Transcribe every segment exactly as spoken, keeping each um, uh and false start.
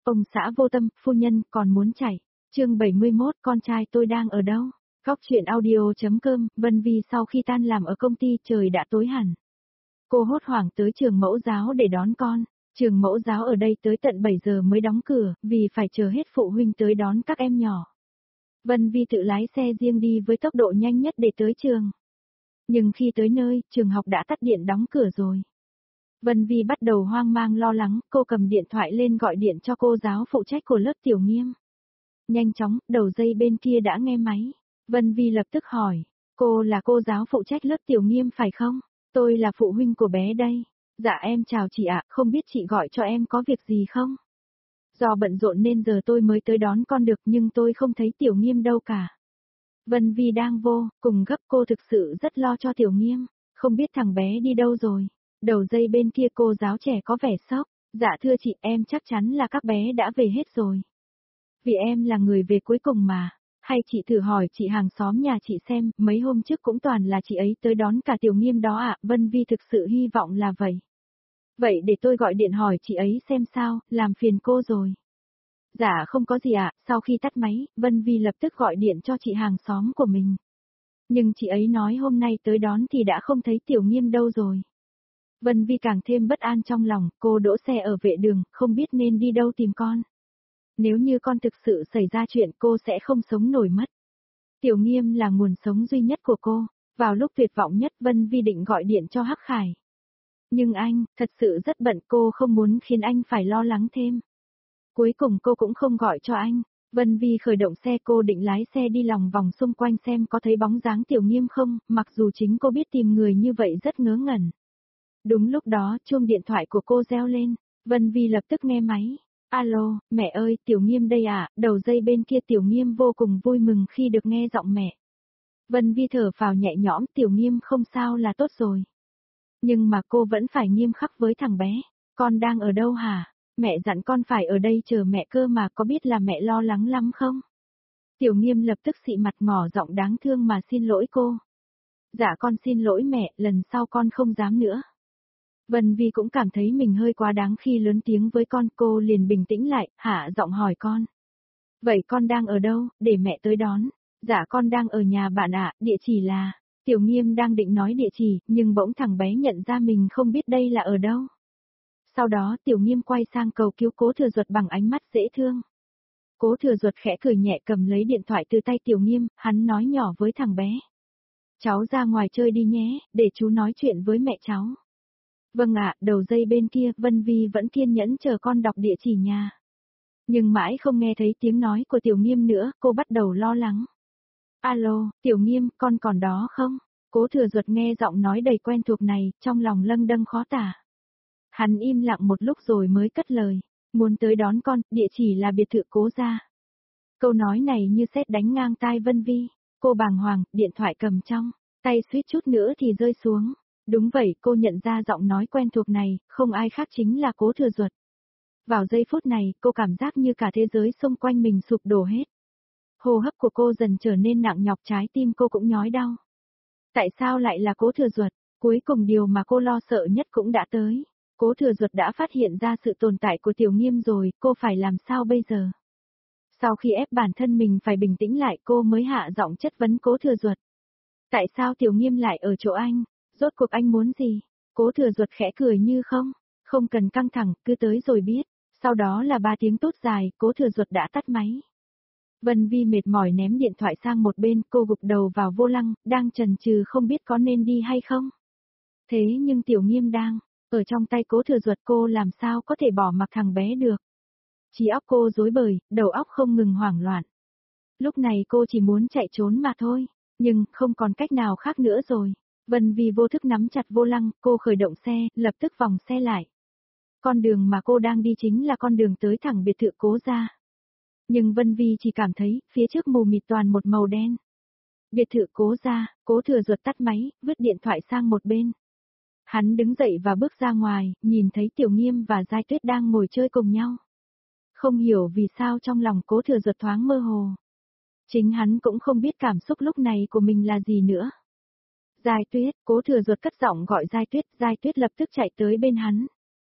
Ông xã vô tâm, phu nhân còn muốn chạy. Chương bảy mươi mốt, con trai tôi đang ở đâu? Góc chuyện audio.com, Vân Vi sau khi tan làm ở công ty trời đã tối hẳn. Cô hốt hoảng tới trường mẫu giáo để đón con. Trường mẫu giáo ở đây tới tận bảy giờ mới đóng cửa, vì phải chờ hết phụ huynh tới đón các em nhỏ. Vân Vi tự lái xe riêng đi với tốc độ nhanh nhất để tới trường. Nhưng khi tới nơi, trường học đã tắt điện đóng cửa rồi. Vân Vi bắt đầu hoang mang lo lắng, cô cầm điện thoại lên gọi điện cho cô giáo phụ trách của lớp Tiểu Nghiêm. Nhanh chóng, đầu dây bên kia đã nghe máy. Vân Vi lập tức hỏi, cô là cô giáo phụ trách lớp Tiểu Nghiêm phải không? Tôi là phụ huynh của bé đây. Dạ em chào chị ạ, không biết chị gọi cho em có việc gì không? Do bận rộn nên giờ tôi mới tới đón con được nhưng tôi không thấy Tiểu Nghiêm đâu cả. Vân Vi đang vô, cùng gấp cô thực sự rất lo cho Tiểu Nghiêm, không biết thằng bé đi đâu rồi. Đầu dây bên kia cô giáo trẻ có vẻ sốc, dạ thưa chị em chắc chắn là các bé đã về hết rồi. Vì em là người về cuối cùng mà, hay chị thử hỏi chị hàng xóm nhà chị xem, mấy hôm trước cũng toàn là chị ấy tới đón cả Tiểu Nghiêm đó ạ, Vân Vi thực sự hy vọng là vậy. Vậy để tôi gọi điện hỏi chị ấy xem sao, làm phiền cô rồi. Dạ không có gì ạ, sau khi tắt máy, Vân Vi lập tức gọi điện cho chị hàng xóm của mình. Nhưng chị ấy nói hôm nay tới đón thì đã không thấy Tiểu Nghiêm đâu rồi. Vân Vi càng thêm bất an trong lòng, cô đỗ xe ở vệ đường, không biết nên đi đâu tìm con. Nếu như con thực sự xảy ra chuyện cô sẽ không sống nổi mất. Tiểu Nghiêm là nguồn sống duy nhất của cô, vào lúc tuyệt vọng nhất Vân Vi định gọi điện cho Hắc Khải. Nhưng anh, thật sự rất bận cô không muốn khiến anh phải lo lắng thêm. Cuối cùng cô cũng không gọi cho anh. Vân Vi khởi động xe cô định lái xe đi lòng vòng xung quanh xem có thấy bóng dáng Tiểu Nghiêm không, mặc dù chính cô biết tìm người như vậy rất ngớ ngẩn. Đúng lúc đó, chuông điện thoại của cô reo lên, Vân Vi lập tức nghe máy. Alo, mẹ ơi, Tiểu Nghiêm đây à, đầu dây bên kia Tiểu Nghiêm vô cùng vui mừng khi được nghe giọng mẹ. Vân Vi thở phào nhẹ nhõm, Tiểu Nghiêm không sao là tốt rồi. Nhưng mà cô vẫn phải nghiêm khắc với thằng bé, con đang ở đâu hả? Mẹ dặn con phải ở đây chờ mẹ cơ mà, có biết là mẹ lo lắng lắm không? Tiểu Nghiêm lập tức xị mặt ngỏ giọng đáng thương mà xin lỗi cô. Dạ con xin lỗi mẹ, lần sau con không dám nữa. Vân Vi cũng cảm thấy mình hơi quá đáng khi lớn tiếng với con, cô liền bình tĩnh lại, hạ giọng hỏi con. Vậy con đang ở đâu, để mẹ tới đón? Dạ con đang ở nhà bạn ạ, địa chỉ là... Tiểu Nghiêm đang định nói địa chỉ, nhưng bỗng thằng bé nhận ra mình không biết đây là ở đâu. Sau đó Tiểu Nghiêm quay sang cầu cứu Cố Thừa Duật bằng ánh mắt dễ thương. Cố Thừa Duật khẽ cười nhẹ cầm lấy điện thoại từ tay Tiểu Nghiêm, hắn nói nhỏ với thằng bé. Cháu ra ngoài chơi đi nhé, để chú nói chuyện với mẹ cháu. Vâng ạ, đầu dây bên kia Vân Vi vẫn kiên nhẫn chờ con đọc địa chỉ nhà. Nhưng mãi không nghe thấy tiếng nói của Tiểu Nghiêm nữa, cô bắt đầu lo lắng. Alo, Tiểu Nghiêm, con còn đó không? Cố Thừa Duật nghe giọng nói đầy quen thuộc này, trong lòng lâng đâng khó tả. Hắn im lặng một lúc rồi mới cất lời, muốn tới đón con, địa chỉ là biệt thự Cố gia. Câu nói này như sét đánh ngang tai Vân Vi, cô bàng hoàng, điện thoại cầm trong, tay suýt chút nữa thì rơi xuống. Đúng vậy, cô nhận ra giọng nói quen thuộc này, không ai khác chính là Cố Thừa Duật. Vào giây phút này, cô cảm giác như cả thế giới xung quanh mình sụp đổ hết. Hô hấp của cô dần trở nên nặng nhọc, trái tim cô cũng nhói đau. Tại sao lại là Cố Thừa Duật? Cuối cùng điều mà cô lo sợ nhất cũng đã tới. Cố Thừa Duật đã phát hiện ra sự tồn tại của Tiểu Nghiêm rồi, cô phải làm sao bây giờ? Sau khi ép bản thân mình phải bình tĩnh lại cô mới hạ giọng chất vấn Cố Thừa Duật. Tại sao Tiểu Nghiêm lại ở chỗ anh? Rốt cuộc anh muốn gì? Cố Thừa Duật khẽ cười như không, không cần căng thẳng, cứ tới rồi biết. Sau đó là ba tiếng tút dài, Cố Thừa Duật đã tắt máy. Vân Vi mệt mỏi ném điện thoại sang một bên, cô gục đầu vào vô lăng, đang chần chừ không biết có nên đi hay không. Thế nhưng Tiểu Nghiêm đang ở trong tay Cố Thừa Duật, cô làm sao có thể bỏ mặc thằng bé được. Trí óc cô rối bời, đầu óc không ngừng hoảng loạn. Lúc này cô chỉ muốn chạy trốn mà thôi, nhưng không còn cách nào khác nữa rồi. Vân Vi vô thức nắm chặt vô lăng, cô khởi động xe, lập tức vòng xe lại. Con đường mà cô đang đi chính là con đường tới thẳng biệt thự Cố gia. Nhưng Vân Vi chỉ cảm thấy, phía trước mù mịt toàn một màu đen. Biệt thự Cố gia, Cố Thừa Duật tắt máy, vứt điện thoại sang một bên. Hắn đứng dậy và bước ra ngoài, nhìn thấy Tiểu Nghiêm và Giai Tuyết đang ngồi chơi cùng nhau. Không hiểu vì sao trong lòng Cố Thừa Duật thoáng mơ hồ. Chính hắn cũng không biết cảm xúc lúc này của mình là gì nữa. Giai Tuyết, Cố Thừa Duật cất giọng gọi Giai Tuyết, Giai Tuyết lập tức chạy tới bên hắn.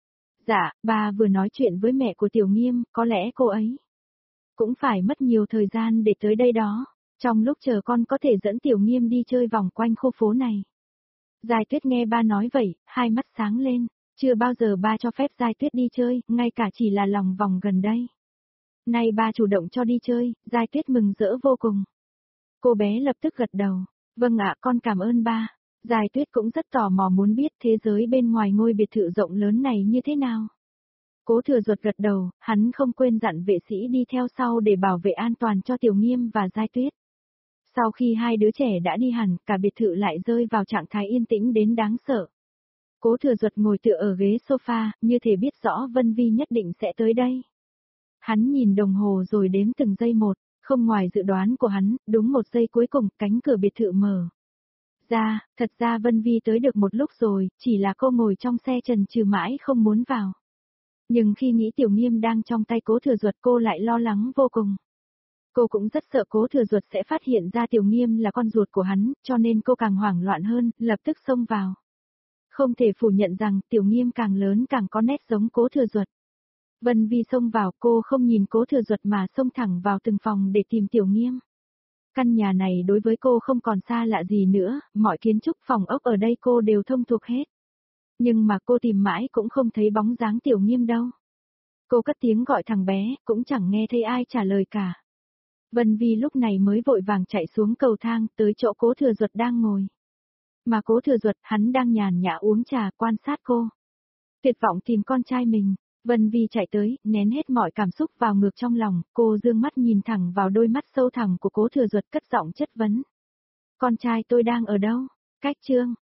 Dạ, ba vừa nói chuyện với mẹ của Tiểu Nghiêm, có lẽ cô ấy cũng phải mất nhiều thời gian để tới đây đó. Trong lúc chờ con có thể dẫn Tiểu Nghiêm đi chơi vòng quanh khu phố này. Giai Tuyết nghe ba nói vậy, hai mắt sáng lên. Chưa bao giờ ba cho phép Giai Tuyết đi chơi, ngay cả chỉ là lòng vòng gần đây. Nay ba chủ động cho đi chơi, Giai Tuyết mừng rỡ vô cùng. Cô bé lập tức gật đầu. Vâng ạ, con cảm ơn ba. Giai Tuyết cũng rất tò mò muốn biết thế giới bên ngoài ngôi biệt thự rộng lớn này như thế nào. Cố Thừa Duật gật đầu, hắn không quên dặn vệ sĩ đi theo sau để bảo vệ an toàn cho Tiểu Nghiêm và Giai Tuyết. Sau khi hai đứa trẻ đã đi hẳn, cả biệt thự lại rơi vào trạng thái yên tĩnh đến đáng sợ. Cố Thừa Duật ngồi tựa ở ghế sofa, như thể biết rõ Vân Vi nhất định sẽ tới đây. Hắn nhìn đồng hồ rồi đếm từng giây một, không ngoài dự đoán của hắn, đúng một giây cuối cùng, cánh cửa biệt thự mở ra, thật ra Vân Vi tới được một lúc rồi, chỉ là cô ngồi trong xe chần chừ mãi không muốn vào. Nhưng khi nghĩ Tiểu Nghiêm đang trong tay Cố Thừa Duật cô lại lo lắng vô cùng. Cô cũng rất sợ Cố Thừa Duật sẽ phát hiện ra Tiểu Nghiêm là con ruột của hắn, cho nên cô càng hoảng loạn hơn, lập tức xông vào. Không thể phủ nhận rằng Tiểu Nghiêm càng lớn càng có nét giống Cố Thừa Duật. Vân Vi xông vào, cô không nhìn Cố Thừa Duật mà xông thẳng vào từng phòng để tìm Tiểu Nghiêm. Căn nhà này đối với cô không còn xa lạ gì nữa, mọi kiến trúc phòng ốc ở đây cô đều thông thuộc hết. Nhưng mà cô tìm mãi cũng không thấy bóng dáng Tiểu Nghiêm đâu. Cô cất tiếng gọi thằng bé, cũng chẳng nghe thấy ai trả lời cả. Vân Vi lúc này mới vội vàng chạy xuống cầu thang, tới chỗ Cố Thừa Duật đang ngồi. Mà Cố Thừa Duật, hắn đang nhàn nhã uống trà quan sát cô. Tuyệt vọng tìm con trai mình, Vân Vi chạy tới, nén hết mọi cảm xúc vào ngược trong lòng, cô dương mắt nhìn thẳng vào đôi mắt sâu thẳm của Cố Thừa Duật cất giọng chất vấn. Con trai tôi đang ở đâu? Cách chương